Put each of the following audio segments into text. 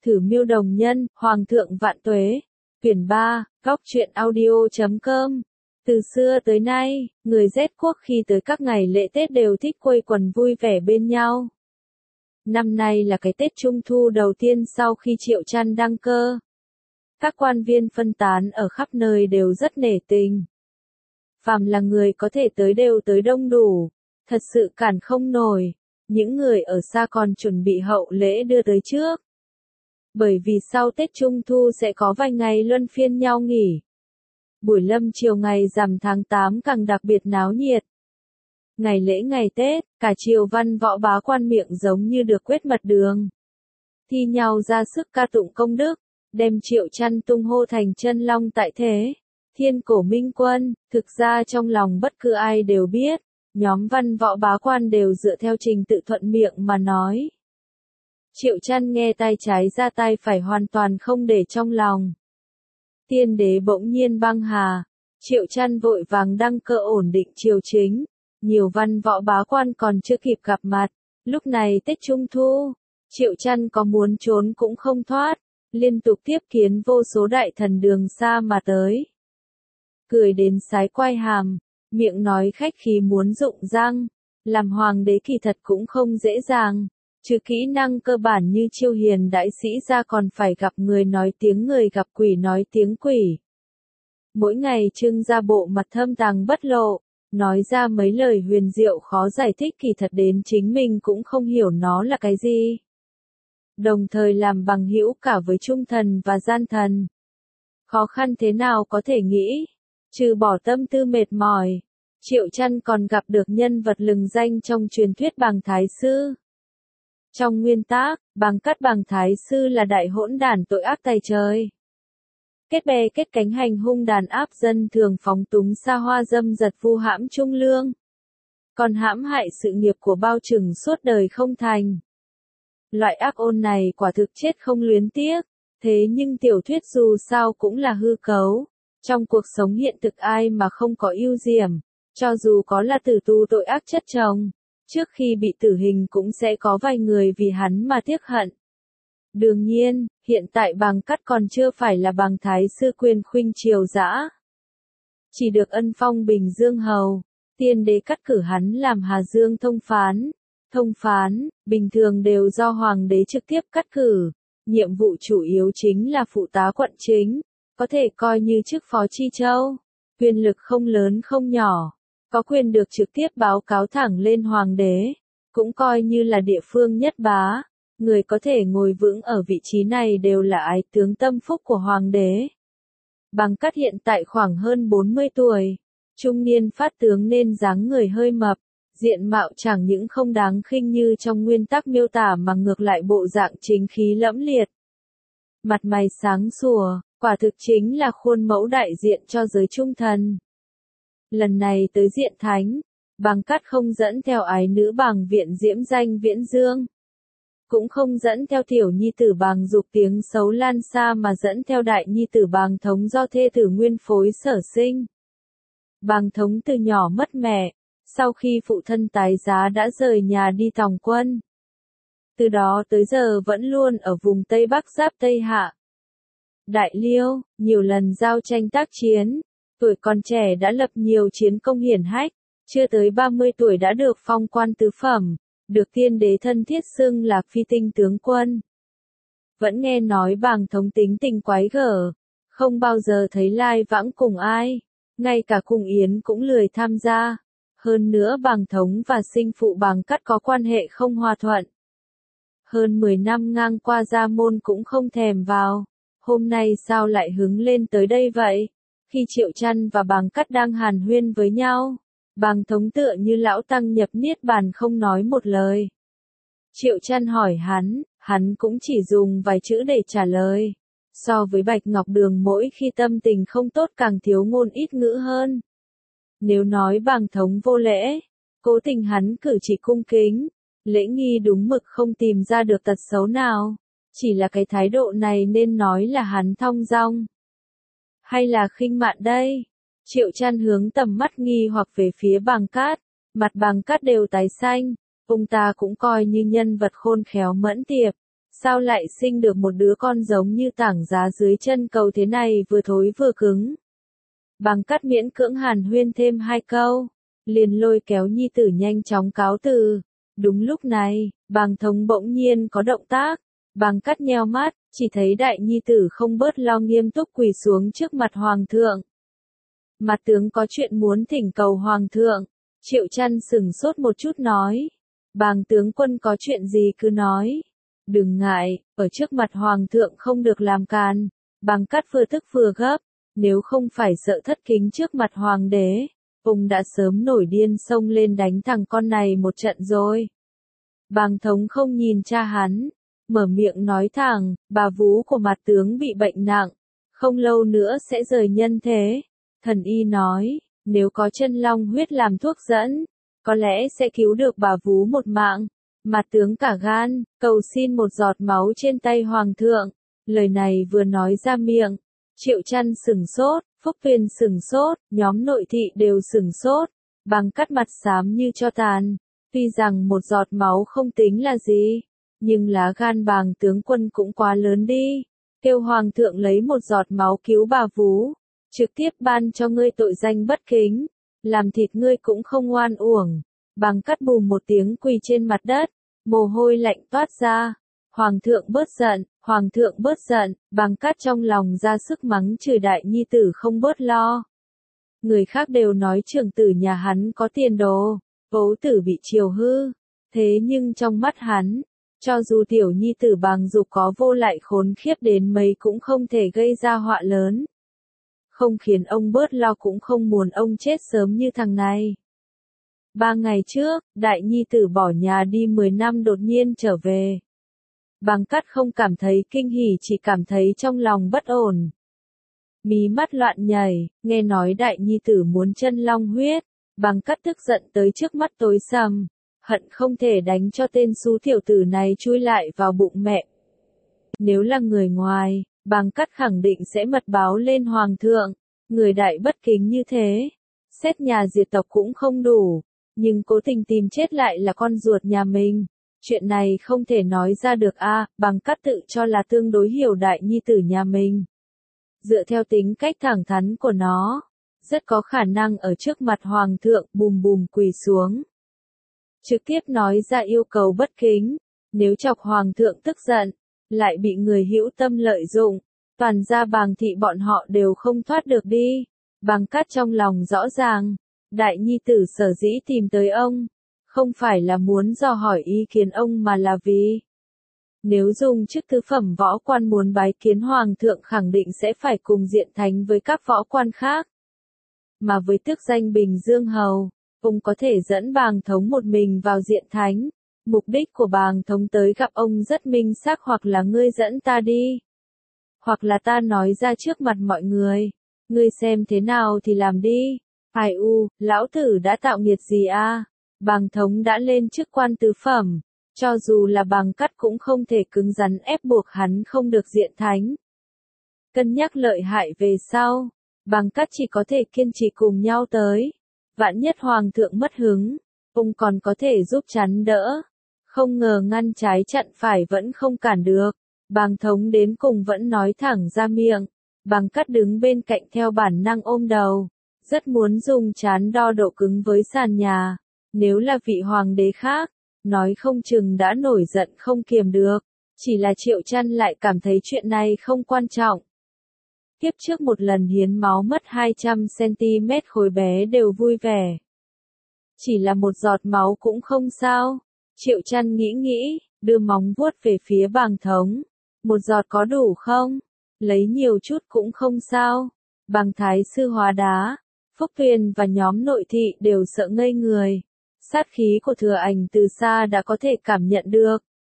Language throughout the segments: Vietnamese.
Thử miêu đồng nhân, Hoàng thượng vạn tuế. Quyển 3, Góc truyện audio.com. Từ xưa tới nay, người Z quốc khi tới các ngày lễ Tết đều thích quây quần vui vẻ bên nhau. Năm nay là cái Tết Trung Thu đầu tiên sau khi Triệu Chăn đăng cơ. Các quan viên phân tán ở khắp nơi đều rất nể tình. Phàm là người có thể tới đều tới đông đủ, thật sự cản không nổi. Những người ở xa còn chuẩn bị hậu lễ đưa tới trước. Bởi vì sau Tết Trung Thu sẽ có vài ngày luân phiên nhau nghỉ. Buổi lâm chiều ngày rằm tháng 8 càng đặc biệt náo nhiệt. Ngày lễ ngày Tết, cả triều văn võ bá quan miệng giống như được quét mật đường. Thi nhau ra sức ca tụng công đức, đem Triệu Chăn tung hô thành chân long tại thế, thiên cổ minh quân. Thực ra trong lòng bất cứ ai đều biết, nhóm văn võ bá quan đều dựa theo trình tự thuận miệng mà nói. Triệu Chăn nghe tay trái ra tay phải hoàn toàn không để trong lòng. Tiên đế bỗng nhiên băng hà, Triệu Chăn vội vàng đăng cơ ổn định triều chính. Nhiều văn võ bá quan còn chưa kịp gặp mặt. Lúc này Tết Trung Thu, Triệu Chăn có muốn trốn cũng không thoát, liên tục tiếp kiến vô số đại thần đường xa mà tới. Cười đến sái quai hàm, miệng nói khách khí muốn rụng răng, làm hoàng đế kỳ thật cũng không dễ dàng, trừ kỹ năng cơ bản như chiêu hiền đại sĩ ra còn phải gặp người nói tiếng người gặp quỷ nói tiếng quỷ. Mỗi ngày trưng ra bộ mặt thâm tàng bất lộ, nói ra mấy lời huyền diệu khó giải thích kỳ thật đến chính mình cũng không hiểu nó là cái gì. Đồng thời làm bằng hữu cả với trung thần và gian thần. Khó khăn thế nào có thể nghĩ, trừ bỏ tâm tư mệt mỏi, Triệu Chăn còn gặp được nhân vật lừng danh trong truyền thuyết Bàng Thái Sư. Trong nguyên tác, Bàng Cát Bàng Thái Sư là đại hỗn đản tội ác tày trời. Kết bè kết cánh hành hung đàn áp dân thường phóng túng xa hoa dâm dật vu hãm trung lương. Còn hãm hại sự nghiệp của bao trừng suốt đời không thành. Loại ác ôn này quả thực chết không luyến tiếc, thế nhưng tiểu thuyết dù sao cũng là hư cấu. Trong cuộc sống hiện thực ai mà không có ưu điểm, cho dù có là tử tù tội ác chất chồng, trước khi bị tử hình cũng sẽ có vài người vì hắn mà tiếc hận. Đương nhiên, hiện tại Bàng Cát còn chưa phải là Bàng Thái Sư quyền khuynh triều dã. Chỉ được ân phong Bình Dương hầu, tiên đế cắt cử hắn làm Hà Dương thông phán. Thông phán, bình thường đều do hoàng đế trực tiếp cắt cử, nhiệm vụ chủ yếu chính là phụ tá quận chính, có thể coi như chức phó chi châu, quyền lực không lớn không nhỏ, có quyền được trực tiếp báo cáo thẳng lên hoàng đế, cũng coi như là địa phương nhất bá. Người có thể ngồi vững ở vị trí này đều là ái tướng tâm phúc của hoàng đế. Bàng Cát hiện tại khoảng hơn 40 tuổi, trung niên phát tướng nên dáng người hơi mập, diện mạo chẳng những không đáng khinh như trong nguyên tắc miêu tả mà ngược lại bộ dạng chính khí lẫm liệt. Mặt mày sáng sủa, quả thực chính là khuôn mẫu đại diện cho giới trung thần. Lần này tới diện thánh, Bàng Cát không dẫn theo ái nữ Bàng Viện diễm danh Viễn Dương. Cũng không dẫn theo tiểu nhi tử Bàng Dục tiếng xấu lan xa mà dẫn theo đại nhi tử Bàng Thống do thê tử nguyên phối sở sinh. Bàng Thống từ nhỏ mất mẹ, sau khi phụ thân tái giá đã rời nhà đi tòng quân. Từ đó tới giờ vẫn luôn ở vùng Tây Bắc giáp Tây Hạ. Đại Liêu, nhiều lần giao tranh tác chiến, tuổi còn trẻ đã lập nhiều chiến công hiển hách, chưa tới 30 tuổi đã được phong quan tứ phẩm. Được tiên đế thân thiết xưng là phi tinh tướng quân. Vẫn nghe nói Bàng Thống tính tình quái gở, không bao giờ thấy lai vãng cùng ai, ngay cả cùng yến cũng lười tham gia. Hơn nữa Bàng Thống và sinh phụ Bàng Cát có quan hệ không hòa thuận. Hơn 10 năm ngang qua gia môn cũng không thèm vào, hôm nay sao lại hứng lên tới đây vậy? Khi Triệu Chăn và Bàng Cát đang hàn huyên với nhau, Bàng Thống tựa như lão tăng nhập niết bàn không nói một lời. Triệu Chăn hỏi hắn cũng chỉ dùng vài chữ để trả lời. So với Bạch Ngọc Đường mỗi khi tâm tình không tốt càng thiếu ngôn ít ngữ hơn. Nếu nói Bàng Thống vô lễ, cố tình hắn cử chỉ cung kính, lễ nghi đúng mực không tìm ra được tật xấu nào. Chỉ là cái thái độ này nên nói là hắn thong dong. Hay là khinh mạn đây? Triệu Chăn hướng tầm mắt nghi hoặc về phía Bàng Cát, mặt Bàng Cát đều tái xanh, ông ta cũng coi như nhân vật khôn khéo mẫn tiệp, Sao lại sinh được một đứa con giống như tảng giá dưới chân cầu thế này, vừa thối vừa cứng. Bàng Cát miễn cưỡng hàn huyên thêm 2 câu, liền lôi kéo nhi tử nhanh chóng cáo từ. Đúng lúc này, Bàng Thống bỗng nhiên có động tác. Bàng Cát nheo mắt, chỉ thấy đại nhi tử không bớt lo nghiêm túc quỳ xuống trước mặt hoàng thượng. Mặt tướng có chuyện muốn thỉnh cầu hoàng thượng. Triệu Chăn sửng sốt một chút nói. Bàng tướng quân có chuyện gì cứ nói. Đừng ngại, ở trước mặt hoàng thượng không được làm càn. Bàng Cát vừa tức vừa gấp. Nếu không phải sợ thất kính trước mặt hoàng đế, ông đã sớm nổi điên xông lên đánh thằng con này một trận rồi. Bàng Thống không nhìn cha hắn, mở miệng nói thẳng, bà vú của mặt tướng bị bệnh nặng, không lâu nữa sẽ rời nhân thế. Thần y nói, nếu có chân long huyết làm thuốc dẫn, có lẽ sẽ cứu được bà vú một mạng. Mặt tướng cả gan, cầu xin một giọt máu trên tay hoàng thượng. Lời này vừa nói ra miệng, Triệu Chăn sửng sốt, Phúc Tuyền sửng sốt, nhóm nội thị đều sửng sốt. Bàng Cát mặt xám như tro tàn. Tuy rằng một giọt máu không tính là gì, nhưng lá gan Bàng tướng quân cũng quá lớn đi. Kêu hoàng thượng lấy một giọt máu cứu bà vú, trực tiếp ban cho ngươi tội danh bất kính, làm thịt ngươi cũng không oan uổng. Bàng Cát bùm một tiếng quỳ trên mặt đất, mồ hôi lạnh toát ra. Hoàng thượng bớt giận, hoàng thượng bớt giận. Bàng Cát trong lòng ra sức mắng chửi đại nhi tử không bớt lo. Người khác đều nói trưởng tử nhà hắn có tiền đồ, ấu tử bị chiều hư. Thế nhưng trong mắt hắn, cho dù tiểu nhi tử Bàng Dục có vô lại khốn khiếp đến mấy cũng không thể gây ra họa lớn. Không khiến ông bớt lo cũng không muốn ông chết sớm như thằng này. 3 ngày trước, đại nhi tử bỏ nhà đi 10 năm đột nhiên trở về. Bàng Cát không cảm thấy kinh hỉ, chỉ cảm thấy trong lòng bất ổn. Mí mắt loạn nhảy, nghe nói đại nhi tử muốn chân long huyết. Bàng Cát tức giận tới trước mắt tối sầm, hận không thể đánh cho tên xú tiểu tử này chui lại vào bụng mẹ. Nếu là người ngoài, Bàng Cát khẳng định sẽ mật báo lên hoàng thượng. Người đại bất kính như thế, xét nhà diệt tộc cũng không đủ, nhưng cố tình tìm chết lại là con ruột nhà mình. Chuyện này không thể nói ra được a. Bàng Cát tự cho là tương đối hiểu đại nhi tử nhà mình. Dựa theo tính cách thẳng thắn của nó, rất có khả năng ở trước mặt hoàng thượng bùm bùm quỳ xuống. Trực tiếp nói ra yêu cầu bất kính, nếu chọc hoàng thượng tức giận, lại bị người hữu tâm lợi dụng, toàn gia Bàng thị bọn họ đều không thoát được đi. Bàng Cát trong lòng rõ ràng, đại nhi tử sở dĩ tìm tới ông, không phải là muốn dò hỏi ý kiến ông mà là vì nếu dùng chức tứ phẩm võ quan muốn bái kiến hoàng thượng khẳng định sẽ phải cùng diện thánh với các võ quan khác. Mà với tước danh Bình Dương Hầu, ông có thể dẫn Bàng Thống một mình vào diện thánh. Mục đích của Bàng Thống tới gặp ông rất minh xác, hoặc là ngươi dẫn ta đi, hoặc là ta nói ra trước mặt mọi người, ngươi xem thế nào thì làm đi. Ai u, lão tử đã tạo nghiệt gì a? Bàng Thống đã lên chức quan tứ phẩm, cho dù là Bàng Cát cũng không thể cứng rắn ép buộc hắn không được diện thánh. Cân nhắc lợi hại về sau, Bàng Cát chỉ có thể kiên trì cùng nhau tới. Vạn nhất hoàng thượng mất hứng, ông còn có thể giúp chắn đỡ. Không ngờ ngăn trái chặn phải vẫn không cản được. Bàng Thống đến cùng vẫn nói thẳng ra miệng. Bàng Cát đứng bên cạnh theo bản năng ôm đầu, rất muốn dùng trán đo độ cứng với sàn nhà. Nếu là vị hoàng đế khác, nói không chừng đã nổi giận không kiềm được. Chỉ là Triệu Chăn lại cảm thấy chuyện này không quan trọng. Kiếp trước một lần hiến máu mất 200cm khối bé đều vui vẻ. Chỉ là một giọt máu cũng không sao. Triệu Chăn nghĩ nghĩ, đưa móng vuốt về phía Bàng Thống. Một giọt có đủ không? Lấy nhiều chút cũng không sao. Bàng Thái sư hóa đá, Phúc Tuyền và nhóm nội thị đều sợ ngây người. Sát khí của Thừa Ảnh từ xa đã có thể cảm nhận được.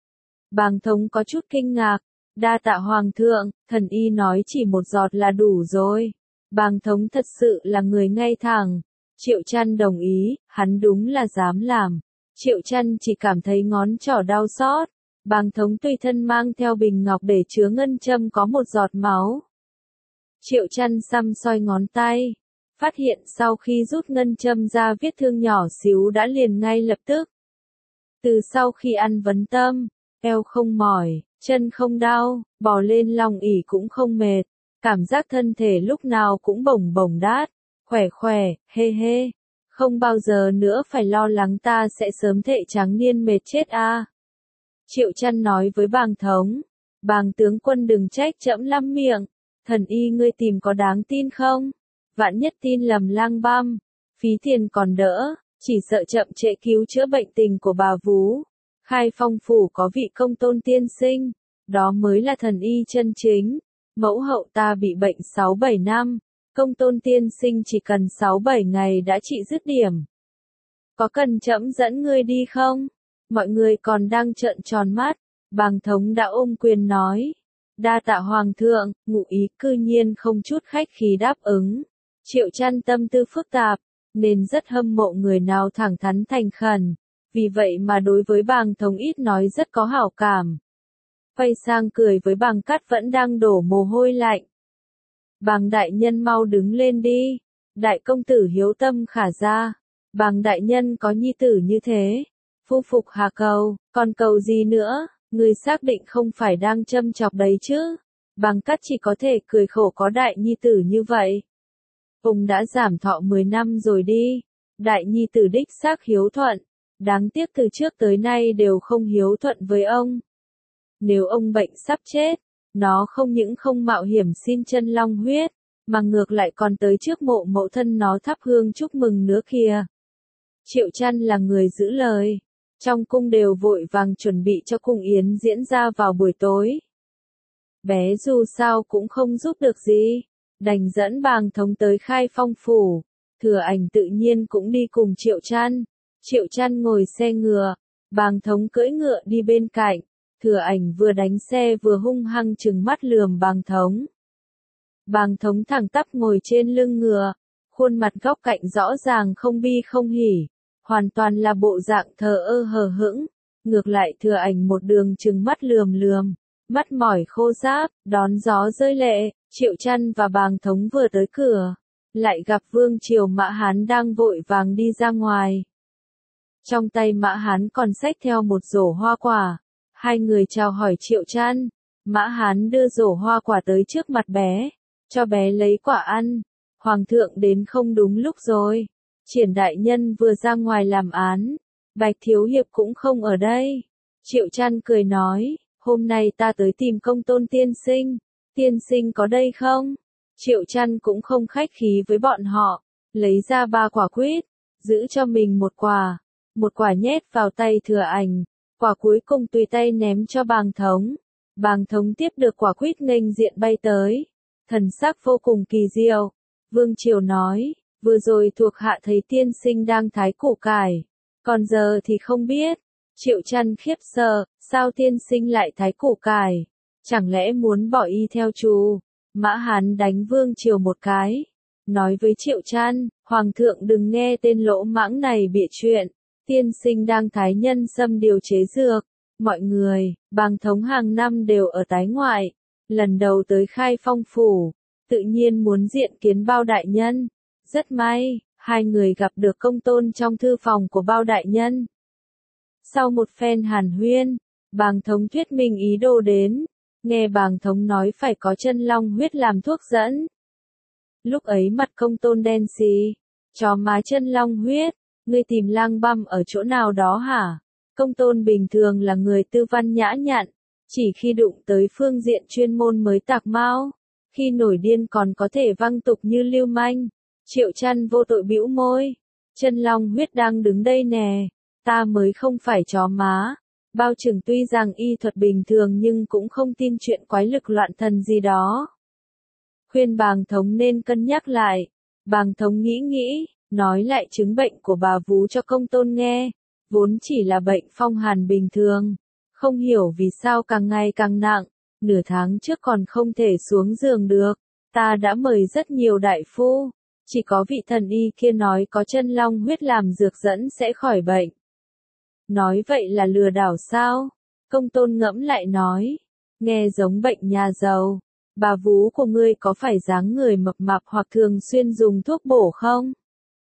Bàng Thống có chút kinh ngạc. Đa tạ hoàng thượng, thần y nói chỉ một giọt là đủ rồi. Bàng Thống thật sự là người ngay thẳng. Triệu Chăn đồng ý, hắn đúng là dám làm. Triệu Chăn chỉ cảm thấy ngón trỏ đau xót. Bàng Thống tùy thân mang theo bình ngọc để chứa ngân châm có một giọt máu. Triệu Chăn xăm soi ngón tay, phát hiện sau khi rút ngân châm ra vết thương nhỏ xíu đã liền ngay lập tức. Từ sau khi ăn vấn tâm, eo không mỏi, chân không đau, bò lên long ỷ cũng không mệt, cảm giác thân thể lúc nào cũng bồng bồng đát, khỏe khỏe, hê hê, không bao giờ nữa phải lo lắng ta sẽ sớm thệ trắng niên mệt chết a. Triệu Chăn nói với bàng thống, bàng tướng quân đừng trách trẫm lắm miệng, thần y ngươi tìm có đáng tin không? Vạn nhất tin lầm lang băm, phí tiền còn đỡ, chỉ sợ chậm trễ cứu chữa bệnh tình của bà vú. Khai Phong phủ có vị Công Tôn tiên sinh, đó mới là thần y chân chính. Mẫu hậu ta bị bệnh 6-7 năm, Công Tôn tiên sinh chỉ cần 6-7 ngày đã trị dứt điểm. Có cần trẫm dẫn ngươi đi không? Mọi người còn đang trợn tròn mắt, bàng thống đã ôm quyền nói. Đa tạ hoàng thượng, ngụ ý cư nhiên không chút khách khí đáp ứng. Triệu Chăn tâm tư phức tạp, nên rất hâm mộ người nào thẳng thắn thành khẩn. Vì vậy mà đối với bàng thống ít nói rất có hảo cảm. Quay sang cười với bàng cát vẫn đang đổ mồ hôi lạnh. Bàng đại nhân mau đứng lên đi. Đại công tử hiếu tâm khả ra. Bàng đại nhân có nhi tử như thế. Phu phục hà cầu, còn cầu gì nữa? Người xác định không phải đang châm chọc đấy chứ. Bàng cát chỉ có thể cười khổ có đại nhi tử như vậy. Ông đã giảm thọ 10 năm rồi đi. Đại nhi tử đích xác hiếu thuận. Đáng tiếc từ trước tới nay đều không hiếu thuận với ông. Nếu ông bệnh sắp chết, nó không những không mạo hiểm xin chân long huyết, mà ngược lại còn tới trước mộ mẫu thân nó thắp hương chúc mừng nữa kìa. Triệu Chăn là người giữ lời. Trong cung đều vội vàng chuẩn bị cho cung yến diễn ra vào buổi tối. Bé dù sao cũng không giúp được gì, đành dẫn bàng thống tới Khai Phong phủ. Thừa Ảnh tự nhiên cũng đi cùng Triệu Chăn. Triệu Chăn ngồi xe ngựa, bàng thống cưỡi ngựa đi bên cạnh. Thừa Ảnh vừa đánh xe vừa hung hăng trừng mắt lườm bàng thống. Bàng thống thẳng tắp ngồi trên lưng ngựa, khuôn mặt góc cạnh rõ ràng không bi không hỉ, hoàn toàn là bộ dạng thờ ơ hờ hững. Ngược lại Thừa Ảnh một đường trừng mắt lườm lườm, mắt mỏi khô ráp, đón gió rơi lệ. Triệu Chăn và bàng thống vừa tới cửa, lại gặp Vương Triều Mã Hán đang vội vàng đi ra ngoài. Trong tay Mã Hán còn xách theo một rổ hoa quả. Hai người chào hỏi Triệu Chăn. Mã Hán đưa rổ hoa quả tới trước mặt bé, cho bé lấy quả ăn. Hoàng thượng đến không đúng lúc rồi. Triển đại nhân vừa ra ngoài làm án. Bạch thiếu hiệp cũng không ở đây. Triệu Chăn cười nói, hôm nay ta tới tìm Công Tôn tiên sinh. Tiên sinh có đây không? Triệu Chăn cũng không khách khí với bọn họ, lấy ra 3 quả quýt, giữ cho mình một quả nhét vào tay Thừa Ảnh, quả cuối cùng tùy tay ném cho bàng thống. Bàng thống tiếp được quả quýt nghênh diện bay tới, thần sắc vô cùng kỳ diệu. Vương Triều nói, vừa rồi thuộc hạ thấy tiên sinh đang thái củ cải, còn giờ thì không biết. Triệu Chăn khiếp sợ, sao tiên sinh lại thái củ cải? Chẳng lẽ muốn bỏ y theo chú? Mã Hán đánh Vương Triều một cái, nói với Triệu Chăn, Hoàng thượng đừng nghe tên lỗ mãng này bịa chuyện, tiên sinh đang thái nhân sâm điều chế dược. Mọi người, bàng thống hàng năm đều ở tái ngoại, lần đầu tới Khai Phong phủ, tự nhiên muốn diện kiến Bao đại nhân. Rất may, hai người gặp được Công Tôn trong thư phòng của Bao đại nhân. Sau một phen hàn huyên, bàng thống thuyết minh ý đồ đến. Nghe bàng thống nói phải có chân long huyết làm thuốc dẫn. Lúc ấy mặt Công Tôn đen xì, chó má chân long huyết, ngươi tìm lang băm ở chỗ nào đó hả? Công Tôn bình thường là người tư văn nhã nhặn, chỉ khi đụng tới phương diện chuyên môn mới tạc mau, khi nổi điên còn có thể văng tục như lưu manh. Triệu Chăn vô tội bĩu môi, chân long huyết đang đứng đây nè, ta mới không phải chó má. Bao Trừng tuy rằng y thuật bình thường nhưng cũng không tin chuyện quái lực loạn thần gì đó. Khuyên bàng thống nên cân nhắc lại. Bàng thống nghĩ, nói lại chứng bệnh của bà vú cho Công Tôn nghe. Vốn chỉ là bệnh phong hàn bình thường. Không hiểu vì sao càng ngày càng nặng. Nửa tháng trước còn không thể xuống giường được. Ta đã mời rất nhiều đại phu. Chỉ có vị thần y kia nói có chân long huyết làm dược dẫn sẽ khỏi bệnh. Nói vậy là lừa đảo sao? Công Tôn ngẫm lại nói. Nghe giống bệnh nhà giàu. Bà vú của ngươi có phải dáng người mập mạp hoặc thường xuyên dùng thuốc bổ không?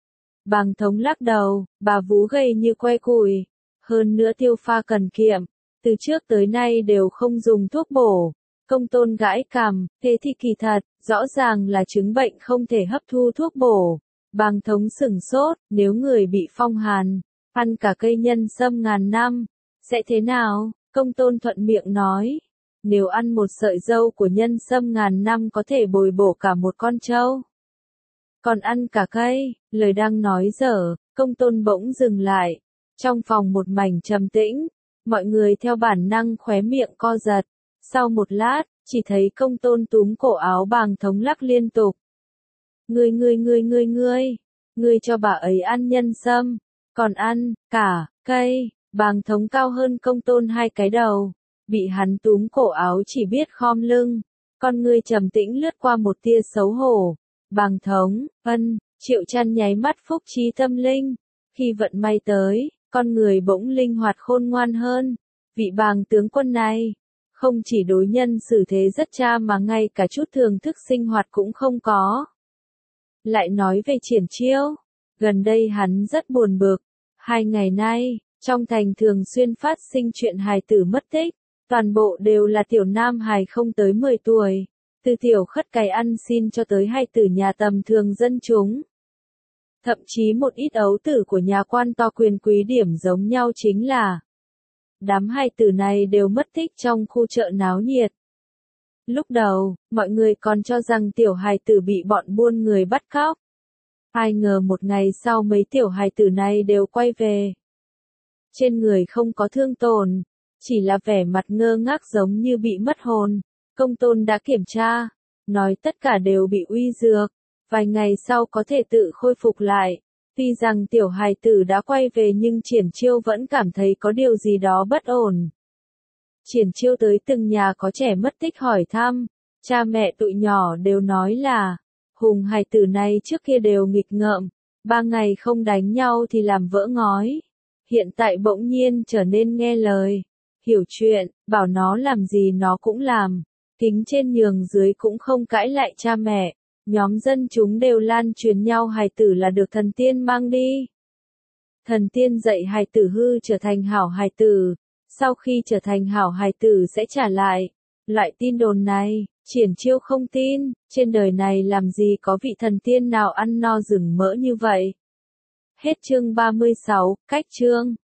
Bàng thống lắc đầu, bà vú gầy như que củi. Hơn nữa tiêu pha cần kiệm. từ trước tới nay đều không dùng thuốc bổ. Công Tôn gãi cằm, thế thì kỳ thật, rõ ràng là chứng bệnh không thể hấp thu thuốc bổ. Bàng Thống sửng sốt, nếu người bị phong hàn, ăn cả cây nhân sâm ngàn năm, sẽ thế nào? Công Tôn thuận miệng nói, nếu ăn một sợi dâu của nhân sâm ngàn năm có thể bồi bổ cả một con trâu. Còn ăn cả cây, lời đang nói dở, Công Tôn bỗng dừng lại. Trong phòng một mảnh trầm tĩnh, mọi người theo bản năng khóe miệng co giật. Sau một lát, chỉ thấy Công Tôn túm cổ áo Bàng Thống lắc liên tục. Ngươi cho bà ấy ăn nhân sâm, còn ăn cả cây. Bàng Thống cao hơn Công Tôn 2 cái đầu, bị hắn túm cổ áo chỉ biết khom lưng, con ngươi trầm tĩnh lướt qua một tia xấu hổ. Bàng Thống, Triệu Chăn nháy mắt phúc trí tâm linh, khi vận may tới, con người bỗng linh hoạt khôn ngoan hơn. Vị Bàng tướng quân này, không chỉ đối nhân xử thế rất cha mà ngay cả chút thưởng thức sinh hoạt cũng không có. Lại nói về Triển Chiêu, gần đây hắn rất buồn bực. 2 ngày nay, trong thành thường xuyên phát sinh chuyện hài tử mất tích, toàn bộ đều là tiểu nam hài không tới 10 tuổi, từ tiểu khất cái ăn xin cho tới hài tử nhà tầm thường dân chúng. Thậm chí một ít ấu tử của nhà quan to quyền quý điểm giống nhau chính là đám hài tử này đều mất tích trong khu chợ náo nhiệt. Lúc đầu, mọi người còn cho rằng tiểu hài tử bị bọn buôn người bắt cóc. Ai ngờ một ngày sau mấy tiểu hài tử này đều quay về. Trên người không có thương tổn, chỉ là vẻ mặt ngơ ngác giống như bị mất hồn. Công Tôn đã kiểm tra, nói tất cả đều bị uy dược, vài ngày sau có thể tự khôi phục lại. Tuy rằng tiểu hài tử đã quay về nhưng Triển Chiêu vẫn cảm thấy có điều gì đó bất ổn. Triển Chiêu tới từng nhà có trẻ mất tích hỏi thăm, cha mẹ tụi nhỏ đều nói là, hùng hài tử này trước kia đều nghịch ngợm, 3 ngày không đánh nhau thì làm vỡ ngói. Hiện tại bỗng nhiên trở nên nghe lời, hiểu chuyện, bảo nó làm gì nó cũng làm, kính trên nhường dưới cũng không cãi lại cha mẹ. Nhóm dân chúng đều lan truyền nhau hài tử là được thần tiên mang đi. Thần tiên dạy hài tử hư trở thành hảo hài tử, sau khi trở thành hảo hài tử sẽ trả lại. Loại tin đồn này, Triển Chiêu không tin, trên đời này làm gì có vị thần tiên nào ăn no rừng mỡ như vậy. Hết chương 36, cách chương.